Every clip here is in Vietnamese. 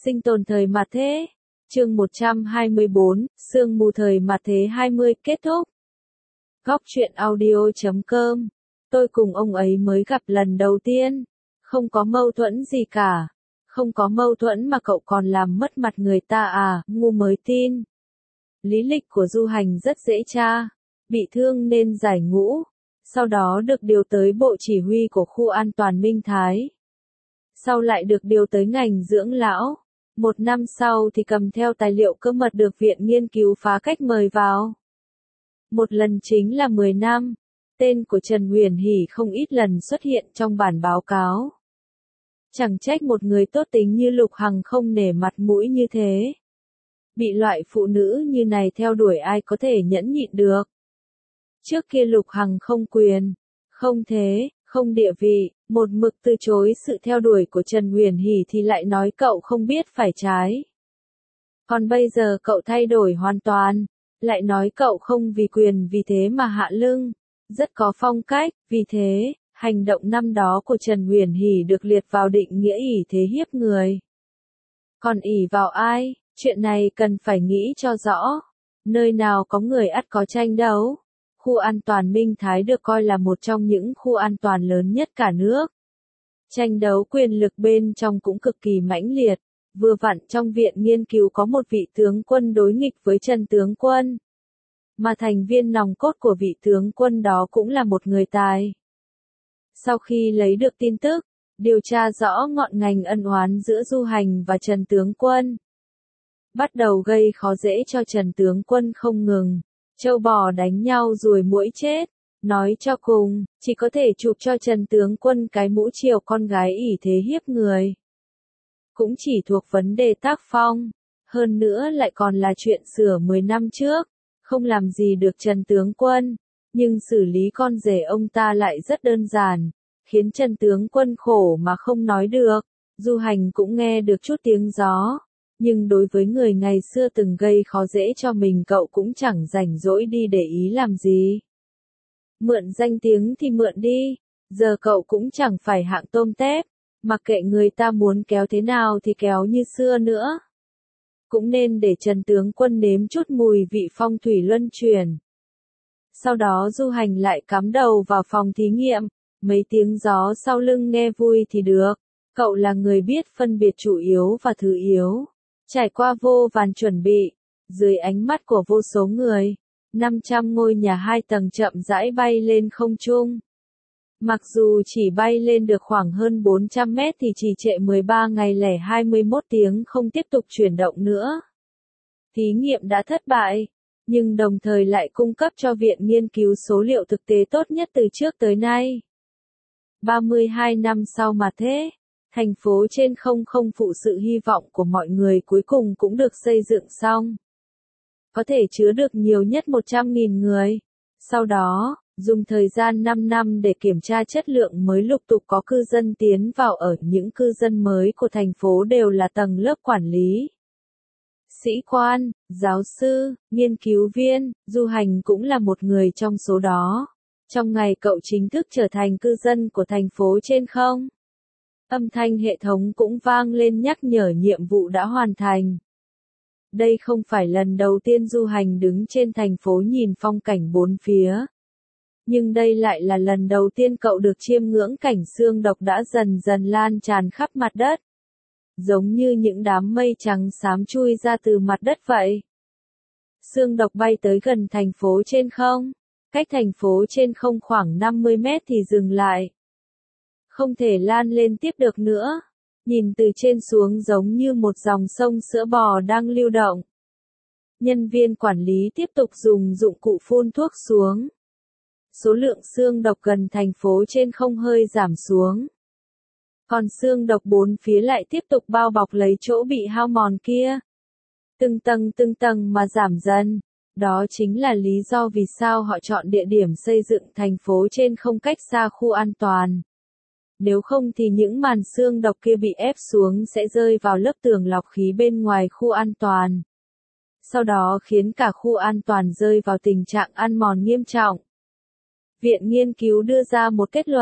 Sinh tồn thời mạt thế. Chương 124, sương mù thời mạt thế 20 kết thúc. Góc truyện audio.com. Tôi cùng ông ấy mới gặp lần đầu tiên. Không có mâu thuẫn gì cả. Không có mâu thuẫn mà cậu còn làm mất mặt người ta à, ngu mới tin. Lý lịch của Du Hành rất dễ tra. Bị thương nên giải ngũ. Sau đó được điều tới bộ chỉ huy của khu an toàn Minh Thái. Sau lại được điều tới ngành dưỡng lão. 1 năm sau thì cầm theo tài liệu cơ mật được viện nghiên cứu phá cách mời vào. Một lần chính là 10 năm. Tên của Trần Huyền Hỷ không ít lần xuất hiện trong bản báo cáo. Chẳng trách một người tốt tính như Lục Hằng không nể mặt mũi như thế. Bị loại phụ nữ như này theo đuổi ai có thể nhẫn nhịn được. Trước kia Lục Hằng không quyền, không thế, không địa vị, một mực từ chối sự theo đuổi của Trần Huyền Hỷ thì lại nói cậu không biết phải trái. Còn bây giờ cậu thay đổi hoàn toàn, lại nói cậu không vì quyền vì thế mà hạ lưng, rất có phong cách, vì thế, hành động năm đó của Trần Huyền Hỷ được liệt vào định nghĩa ỷ thế hiếp người. Còn ỷ vào ai, chuyện này cần phải nghĩ cho rõ, nơi nào có người ắt có tranh đấu. Khu an toàn Minh Thái được coi là một trong những khu an toàn lớn nhất cả nước. Tranh đấu quyền lực bên trong cũng cực kỳ mãnh liệt, vừa vặn trong viện nghiên cứu có một vị tướng quân đối nghịch với Trần tướng quân. Mà thành viên nòng cốt của vị tướng quân đó cũng là một người tài. Sau khi lấy được tin tức, điều tra rõ ngọn ngành ân oán giữa Du Hành và Trần tướng quân. Bắt đầu gây khó dễ cho Trần tướng quân không ngừng. Trâu bò đánh nhau ruồi muỗi chết, nói cho cùng, chỉ có thể chụp cho Trần tướng quân cái mũ chiều con gái ỷ thế hiếp người. Cũng chỉ thuộc vấn đề tác phong, hơn nữa lại còn là chuyện sửa 10 năm trước, không làm gì được Trần tướng quân, nhưng xử lý con rể ông ta lại rất đơn giản, khiến Trần tướng quân khổ mà không nói được. Du Hành cũng nghe được chút tiếng gió. Nhưng đối với người ngày xưa từng gây khó dễ cho mình cậu cũng chẳng rảnh rỗi đi để ý làm gì. Mượn danh tiếng thì mượn đi, giờ cậu cũng chẳng phải hạng tôm tép, mặc kệ người ta muốn kéo thế nào thì kéo như xưa nữa. Cũng nên để Trần tướng quân nếm chút mùi vị phong thủy luân chuyển. Sau đó Du Hành lại cắm đầu vào phòng thí nghiệm, mấy tiếng gió sau lưng nghe vui thì được, cậu là người biết phân biệt chủ yếu và thứ yếu. Trải qua vô vàn chuẩn bị, dưới ánh mắt của vô số người, 500 ngôi nhà 2 tầng chậm rãi bay lên không trung. Mặc dù chỉ bay lên được khoảng hơn 400 mét thì trì trệ 13 ngày lẻ 21 tiếng không tiếp tục chuyển động nữa. Thí nghiệm đã thất bại, nhưng đồng thời lại cung cấp cho viện nghiên cứu số liệu thực tế tốt nhất từ trước tới nay. 32 năm sau mà thế. Thành phố trên không phụ sự hy vọng của mọi người cuối cùng cũng được xây dựng xong. Có thể chứa được nhiều nhất 100.000 người. Sau đó, dùng thời gian 5 năm để kiểm tra chất lượng mới lục tục có cư dân tiến vào ở. Những cư dân mới của thành phố đều là tầng lớp quản lý. Sĩ quan, giáo sư, nghiên cứu viên, Du Hành cũng là một người trong số đó. Trong ngày cậu chính thức trở thành cư dân của thành phố trên không. Âm thanh hệ thống cũng vang lên nhắc nhở nhiệm vụ đã hoàn thành. Đây không phải lần đầu tiên Du Hành đứng trên thành phố nhìn phong cảnh bốn phía. Nhưng đây lại là lần đầu tiên cậu được chiêm ngưỡng cảnh sương độc đã dần dần lan tràn khắp mặt đất. Giống như những đám mây trắng xám chui ra từ mặt đất vậy. Sương độc bay tới gần thành phố trên không. Cách thành phố trên không khoảng 50 mét thì dừng lại. Không thể lan lên tiếp được nữa. Nhìn từ trên xuống giống như một dòng sông sữa bò đang lưu động. Nhân viên quản lý tiếp tục dùng dụng cụ phun thuốc xuống. Số lượng xương độc gần thành phố trên không hơi giảm xuống. Còn xương độc bốn phía lại tiếp tục bao bọc lấy chỗ bị hao mòn kia. Từng tầng mà giảm dần. Đó chính là lý do vì sao họ chọn địa điểm xây dựng thành phố trên không cách xa khu an toàn. Nếu không thì những màn xương độc kia bị ép xuống sẽ rơi vào lớp tường lọc khí bên ngoài khu an toàn. Sau đó khiến cả khu an toàn rơi vào tình trạng ăn mòn nghiêm trọng. Viện nghiên cứu đưa ra một kết luận,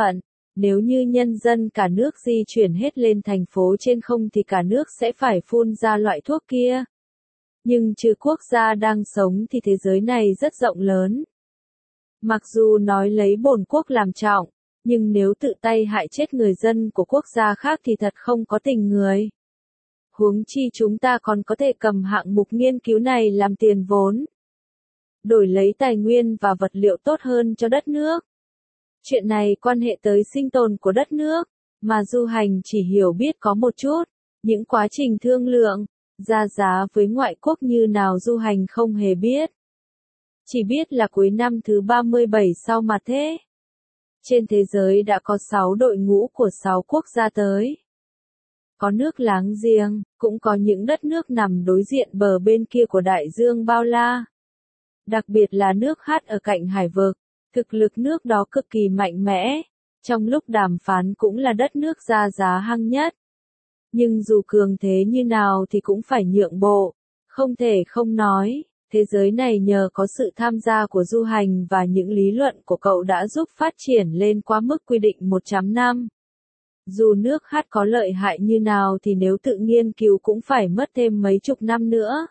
Nếu như nhân dân cả nước di chuyển hết lên thành phố trên không thì cả nước sẽ phải phun ra loại thuốc kia. Nhưng trừ quốc gia đang sống thì thế giới này rất rộng lớn. Mặc dù nói lấy bổn quốc làm trọng, nhưng nếu tự tay hại chết người dân của quốc gia khác thì thật không có tình người. Huống chi chúng ta còn có thể cầm hạng mục nghiên cứu này làm tiền vốn, đổi lấy tài nguyên và vật liệu tốt hơn cho đất nước. Chuyện này quan hệ tới sinh tồn của đất nước, mà Du Hành chỉ hiểu biết có một chút, những quá trình thương lượng, ra giá với ngoại quốc như nào Du Hành không hề biết. Chỉ biết là cuối năm thứ 37 sau mặt thế. Trên thế giới đã có 6 đội ngũ của 6 quốc gia tới. Có nước láng giềng, cũng có những đất nước nằm đối diện bờ bên kia của đại dương bao la. Đặc biệt là nước Hát ở cạnh hải vực, thực lực nước đó cực kỳ mạnh mẽ, trong lúc đàm phán cũng là đất nước ra giá hăng nhất. Nhưng dù cường thế như nào thì cũng phải nhượng bộ, không thể không nói, thế giới này nhờ có sự tham gia của Du Hành và những lý luận của cậu đã giúp phát triển lên quá mức quy định 100 năm. Dù nước Hát có lợi hại như nào thì nếu tự nghiên cứu cũng phải mất thêm mấy chục năm nữa.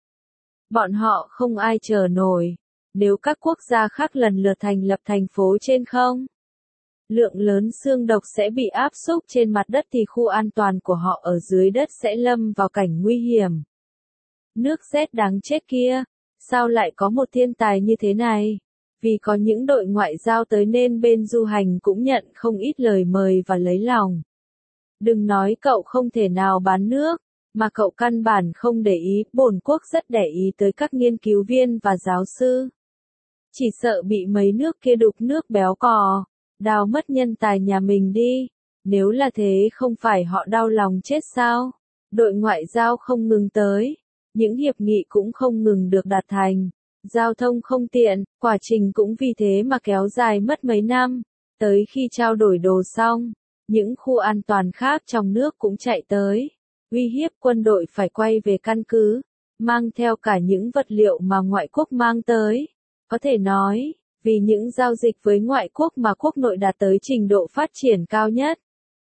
Bọn họ không ai chờ nổi, nếu các quốc gia khác lần lượt thành lập thành phố trên không. Lượng lớn xương độc sẽ bị áp xúc trên mặt đất thì khu an toàn của họ ở dưới đất sẽ lâm vào cảnh nguy hiểm. Nước rét đáng chết kia, sao lại có một thiên tài như thế này? Vì có những đội ngoại giao tới nên bên Du Hành cũng nhận không ít lời mời và lấy lòng. Đừng nói cậu không thể nào bán nước, mà cậu căn bản không để ý, bổn quốc rất để ý tới các nghiên cứu viên và giáo sư. Chỉ sợ bị mấy nước kia đục nước béo cò, đào mất nhân tài nhà mình đi. Nếu là thế không phải họ đau lòng chết sao? Đội ngoại giao không ngừng tới, những hiệp nghị cũng không ngừng được đạt thành. Giao thông không tiện, quá trình cũng vì thế mà kéo dài mất mấy năm. Tới khi trao đổi đồ xong, những khu an toàn khác trong nước cũng chạy tới, uy hiếp quân đội phải quay về căn cứ, mang theo cả những vật liệu mà ngoại quốc mang tới. Có thể nói, vì những giao dịch với ngoại quốc mà quốc nội đạt tới trình độ phát triển cao nhất.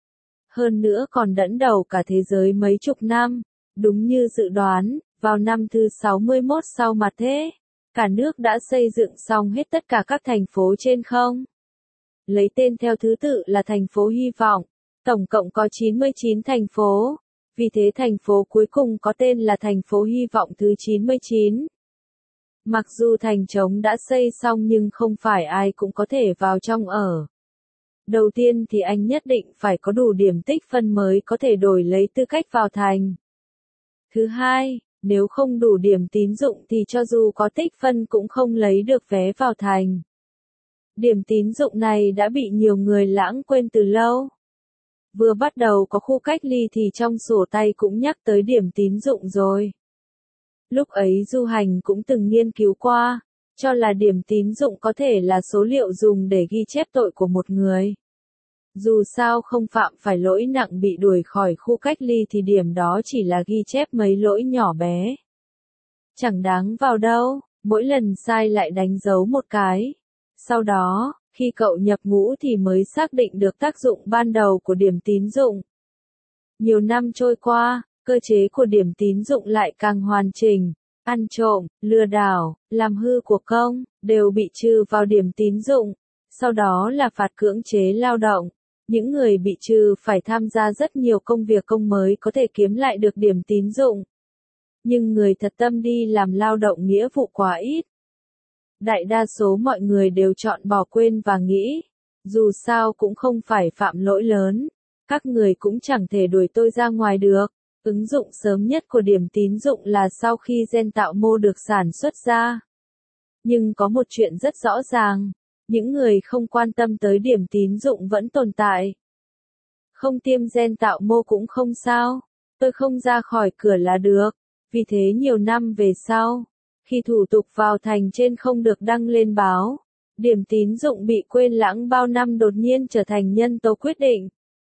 Hơn nữa còn dẫn đầu cả thế giới mấy chục năm, đúng như dự đoán, vào năm thứ 61 sau mặt thế. Cả nước đã xây dựng xong hết tất cả các thành phố trên không. Lấy tên theo thứ tự là thành phố hy vọng, tổng cộng có 99 thành phố, vì thế thành phố cuối cùng có tên là thành phố hy vọng thứ 99. Mặc dù thành trống đã xây xong nhưng không phải ai cũng có thể vào trong ở. Đầu tiên thì anh nhất định phải có đủ điểm tích phân mới có thể đổi lấy tư cách vào thành. Thứ hai, nếu không đủ điểm tín dụng thì cho dù có tích phân cũng không lấy được vé vào thành. Điểm tín dụng này đã bị nhiều người lãng quên từ lâu. Vừa bắt đầu có khu cách ly thì trong sổ tay cũng nhắc tới điểm tín dụng rồi. Lúc ấy Du Hành cũng từng nghiên cứu qua, cho là điểm tín dụng có thể là số liệu dùng để ghi chép tội của một người. Dù sao không phạm phải lỗi nặng bị đuổi khỏi khu cách ly thì điểm đó chỉ là ghi chép mấy lỗi nhỏ bé. Chẳng đáng vào đâu, mỗi lần sai lại đánh dấu một cái. Sau đó, khi cậu nhập ngũ thì mới xác định được tác dụng ban đầu của điểm tín dụng. Nhiều năm trôi qua, cơ chế của điểm tín dụng lại càng hoàn chỉnh. Ăn trộm, lừa đảo, làm hư của công, đều bị trừ vào điểm tín dụng. Sau đó là phạt cưỡng chế lao động. Những người bị trừ phải tham gia rất nhiều công việc công mới có thể kiếm lại được điểm tín dụng. Nhưng người thật tâm đi làm lao động nghĩa vụ quá ít. Đại đa số mọi người đều chọn bỏ quên và nghĩ, dù sao cũng không phải phạm lỗi lớn, các người cũng chẳng thể đuổi tôi ra ngoài được. Ứng dụng sớm nhất của điểm tín dụng là sau khi gen tạo mô được sản xuất ra. Nhưng có một chuyện rất rõ ràng, những người không quan tâm tới điểm tín dụng vẫn tồn tại. Không tiêm gen tạo mô cũng không sao, tôi không ra khỏi cửa là được. Vì thế nhiều năm về sau, khi thủ tục vào thành trên không được đăng lên báo, điểm tín dụng bị quên lãng bao năm đột nhiên trở thành nhân tố quyết định.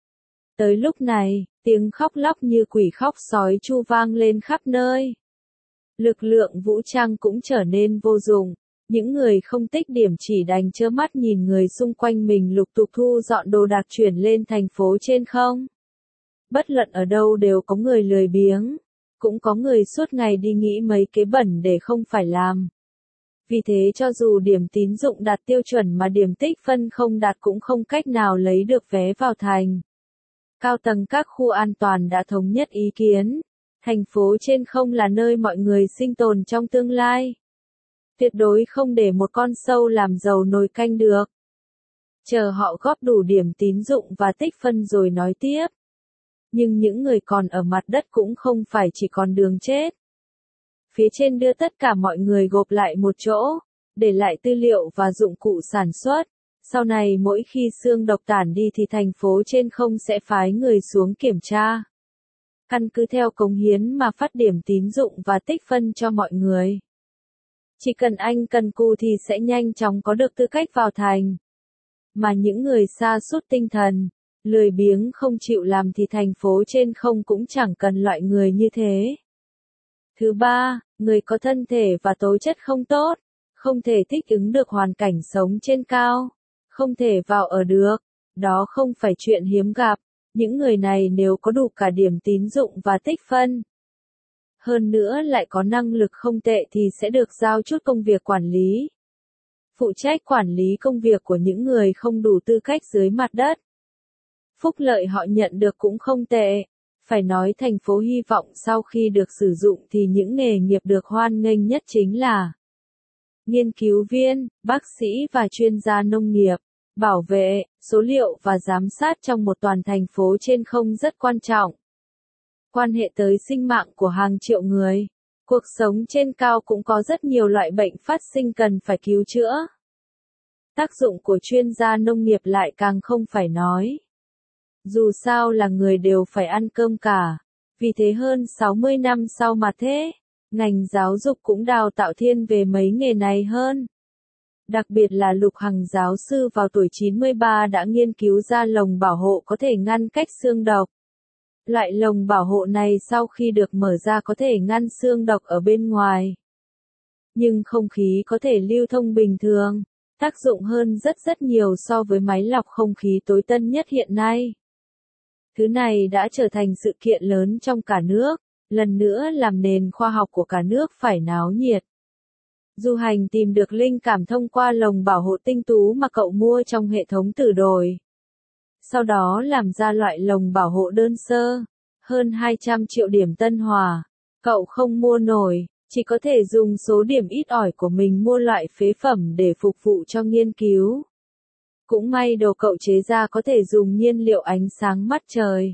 Tới lúc này, tiếng khóc lóc như quỷ khóc sói chu vang lên khắp nơi. Lực lượng vũ trang cũng trở nên vô dụng, Những người không tích điểm chỉ đành trơ mắt nhìn người xung quanh mình lục tục thu dọn đồ đạc chuyển lên thành phố trên không. Bất luận ở đâu đều có người lười biếng, cũng có người suốt ngày đi nghĩ mấy kế bẩn để không phải làm. Vì thế cho dù điểm tín dụng đạt tiêu chuẩn mà điểm tích phân không đạt cũng không cách nào lấy được vé vào thành. Cao tầng các khu an toàn đã thống nhất ý kiến, thành phố trên không là nơi mọi người sinh tồn trong tương lai. Tuyệt đối không để một con sâu làm dầu nồi canh được. Chờ họ góp đủ điểm tín dụng và tích phân rồi nói tiếp. Nhưng những người còn ở mặt đất cũng không phải chỉ còn đường chết. Phía trên đưa tất cả mọi người gộp lại một chỗ, để lại tư liệu và dụng cụ sản xuất. Sau này mỗi khi xương độc tản đi thì thành phố trên không sẽ phái người xuống kiểm tra. Căn cứ theo cống hiến mà phát điểm tín dụng và tích phân cho mọi người. Chỉ cần anh cần cù thì sẽ nhanh chóng có được tư cách vào thành. Mà những người sa sút tinh thần, lười biếng không chịu làm thì thành phố trên không cũng chẳng cần loại người như thế. Thứ ba, người có thân thể và tố chất không tốt, không thể thích ứng được hoàn cảnh sống trên cao, không thể vào ở được. Đó không phải chuyện hiếm gặp, những người này nếu có đủ cả điểm tín dụng và tích phân. Hơn nữa lại có năng lực không tệ thì sẽ được giao chút công việc quản lý. Phụ trách quản lý công việc của những người không đủ tư cách dưới mặt đất. Phúc lợi họ nhận được cũng không tệ. Phải nói thành phố hy vọng sau khi được sử dụng thì những nghề nghiệp được hoan nghênh nhất chính là nghiên cứu viên, bác sĩ và chuyên gia nông nghiệp, bảo vệ, số liệu và giám sát trong một toàn thành phố trên không rất quan trọng. Quan hệ tới sinh mạng của hàng triệu người. Cuộc sống trên cao cũng có rất nhiều loại bệnh phát sinh cần phải cứu chữa. Tác dụng của chuyên gia nông nghiệp lại càng không phải nói. Dù sao là người đều phải ăn cơm cả. Vì thế hơn 60 năm sau mà thế, ngành giáo dục cũng đào tạo thiên về mấy nghề này hơn. Đặc biệt là Lục Hằng giáo sư vào tuổi 93 đã nghiên cứu ra lồng bảo hộ có thể ngăn cách xương độc. Loại lồng bảo hộ này sau khi được mở ra có thể ngăn xương độc ở bên ngoài. Nhưng không khí có thể lưu thông bình thường, tác dụng hơn rất nhiều so với máy lọc không khí tối tân nhất hiện nay. Thứ này đã trở thành sự kiện lớn trong cả nước, lần nữa làm nền khoa học của cả nước phải náo nhiệt. Du Hành tìm được linh cảm thông qua lồng bảo hộ tinh tú mà cậu mua trong hệ thống Tử Đồi. Sau đó làm ra loại lồng bảo hộ đơn sơ, hơn 200 triệu điểm Tân Hòa. Cậu không mua nổi, chỉ có thể dùng số điểm ít ỏi của mình mua loại phế phẩm để phục vụ cho nghiên cứu. Cũng may đồ cậu chế ra có thể dùng nhiên liệu ánh sáng mặt trời.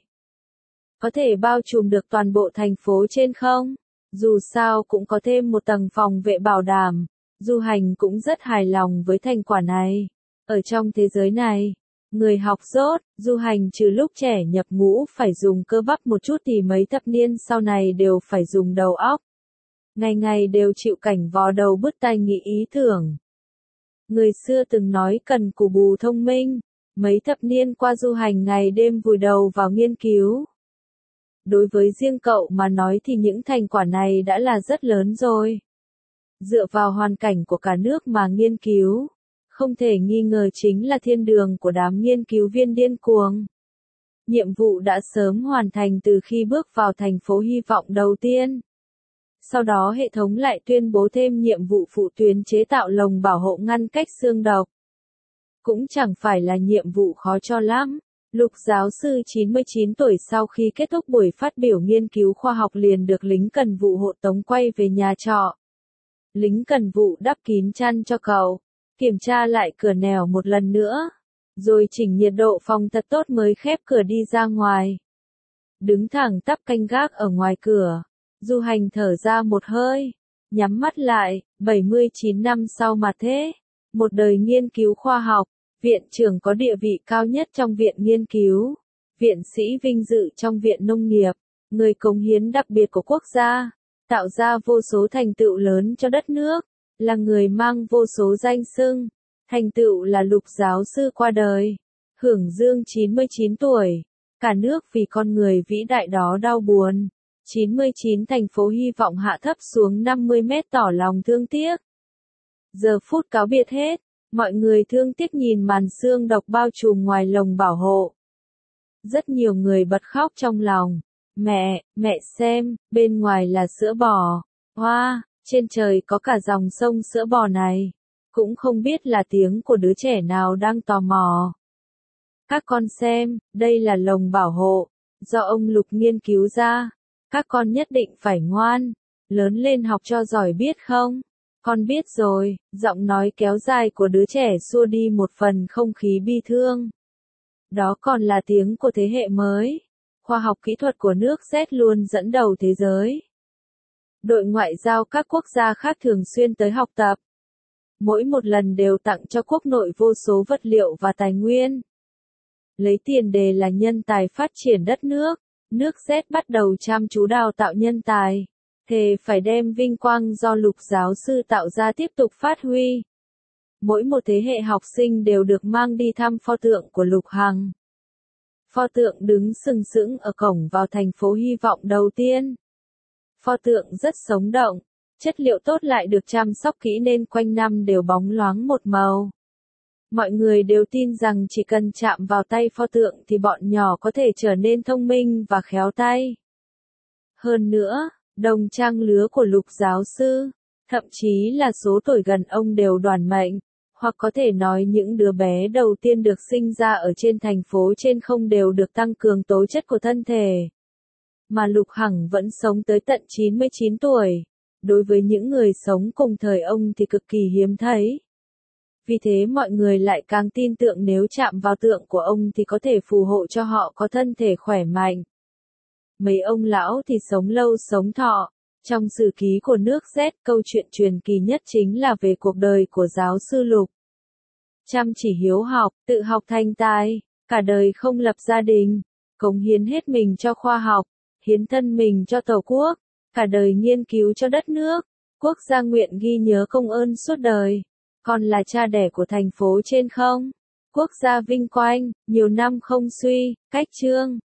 Có thể bao trùm được toàn bộ thành phố trên không. Dù sao cũng có thêm một tầng phòng vệ bảo đảm. Du Hành cũng rất hài lòng với thành quả này. Ở trong thế giới này, người học dốt, Du Hành trừ lúc trẻ nhập ngũ phải dùng cơ bắp một chút thì mấy thập niên sau này đều phải dùng đầu óc. Ngày ngày đều chịu cảnh vò đầu bứt tai nghĩ ý tưởng. Người xưa từng nói cần cù bù thông minh, mấy thập niên qua Du Hành ngày đêm vùi đầu vào nghiên cứu. Đối với riêng cậu mà nói thì những thành quả này đã là rất lớn rồi. Dựa vào hoàn cảnh của cả nước mà nghiên cứu, không thể nghi ngờ chính là thiên đường của đám nghiên cứu viên điên cuồng. Nhiệm vụ đã sớm hoàn thành từ khi bước vào thành phố hy vọng đầu tiên. Sau đó hệ thống lại tuyên bố thêm nhiệm vụ phụ tuyến chế tạo lồng bảo hộ ngăn cách xương độc. Cũng chẳng phải là nhiệm vụ khó cho lắm. Lục giáo sư 99 tuổi sau khi kết thúc buổi phát biểu nghiên cứu khoa học liền được lính cần vụ hộ tống quay về nhà trọ. Lính cần vụ đắp kín chăn cho cậu, kiểm tra lại cửa nẻo một lần nữa, rồi chỉnh nhiệt độ phòng thật tốt mới khép cửa đi ra ngoài. Đứng thẳng tắp canh gác ở ngoài cửa, Du Hành thở ra một hơi, nhắm mắt lại, 79 năm sau mà thế, một đời nghiên cứu khoa học. Viện trưởng có địa vị cao nhất trong viện nghiên cứu, viện sĩ vinh dự trong viện nông nghiệp, người cống hiến đặc biệt của quốc gia, tạo ra vô số thành tựu lớn cho đất nước, là người mang vô số danh xưng, thành tựu là Lục giáo sư qua đời, hưởng dương 99 tuổi, cả nước vì con người vĩ đại đó đau buồn. 99 thành phố hy vọng hạ thấp xuống 50 mét tỏ lòng thương tiếc. Giờ phút cáo biệt hết, mọi người thương tiếc nhìn màn xương độc bao trùm ngoài lồng bảo hộ. Rất nhiều người bật khóc trong lòng. Mẹ xem, bên ngoài là sữa bò. Hoa, trên trời có cả dòng sông sữa bò này. Cũng không biết là tiếng của đứa trẻ nào đang tò mò. Các con xem, đây là lồng bảo hộ, do ông Lục nghiên cứu ra. Các con nhất định phải ngoan, lớn lên học cho giỏi biết không? Con biết rồi, giọng nói kéo dài của đứa trẻ xua đi một phần không khí bi thương. Đó còn là tiếng của thế hệ mới. Khoa học kỹ thuật của nước Z luôn dẫn đầu thế giới. Đội ngoại giao các quốc gia khác thường xuyên tới học tập. Mỗi một lần đều tặng cho quốc nội vô số vật liệu và tài nguyên. Lấy tiền đề là nhân tài phát triển đất nước. Nước Z bắt đầu chăm chú đào tạo nhân tài. Thề phải đem vinh quang do Lục giáo sư tạo ra tiếp tục phát huy. Mỗi một thế hệ học sinh đều được mang đi thăm pho tượng của Lục Hằng. Pho tượng đứng sừng sững ở cổng vào thành phố hy vọng đầu tiên. Pho tượng rất sống động, chất liệu tốt lại được chăm sóc kỹ nên quanh năm đều bóng loáng một màu. Mọi người đều tin rằng chỉ cần chạm vào tay pho tượng thì bọn nhỏ có thể trở nên thông minh và khéo tay. Hơn nữa, đồng trang lứa của Lục giáo sư, thậm chí là số tuổi gần ông đều đoản mệnh, hoặc có thể nói những đứa bé đầu tiên được sinh ra ở trên thành phố trên không đều được tăng cường tố chất của thân thể. Mà Lục Hằng vẫn sống tới tận 99 tuổi. Đối với những người sống cùng thời ông thì cực kỳ hiếm thấy. Vì thế mọi người lại càng tin tưởng nếu chạm vào tượng của ông thì có thể phù hộ cho họ có thân thể khỏe mạnh. Mấy ông lão thì sống lâu sống thọ. Trong sử ký của nước Z, câu chuyện truyền kỳ nhất chính là về cuộc đời của giáo sư Lục. Chăm chỉ hiếu học, tự học thành tài, cả đời không lập gia đình, cống hiến hết mình cho khoa học, hiến thân mình cho Tổ quốc, cả đời nghiên cứu cho đất nước. Quốc gia nguyện ghi nhớ công ơn suốt đời. Con là cha đẻ của thành phố trên không. Quốc gia vinh quang, nhiều năm không suy, cách chương.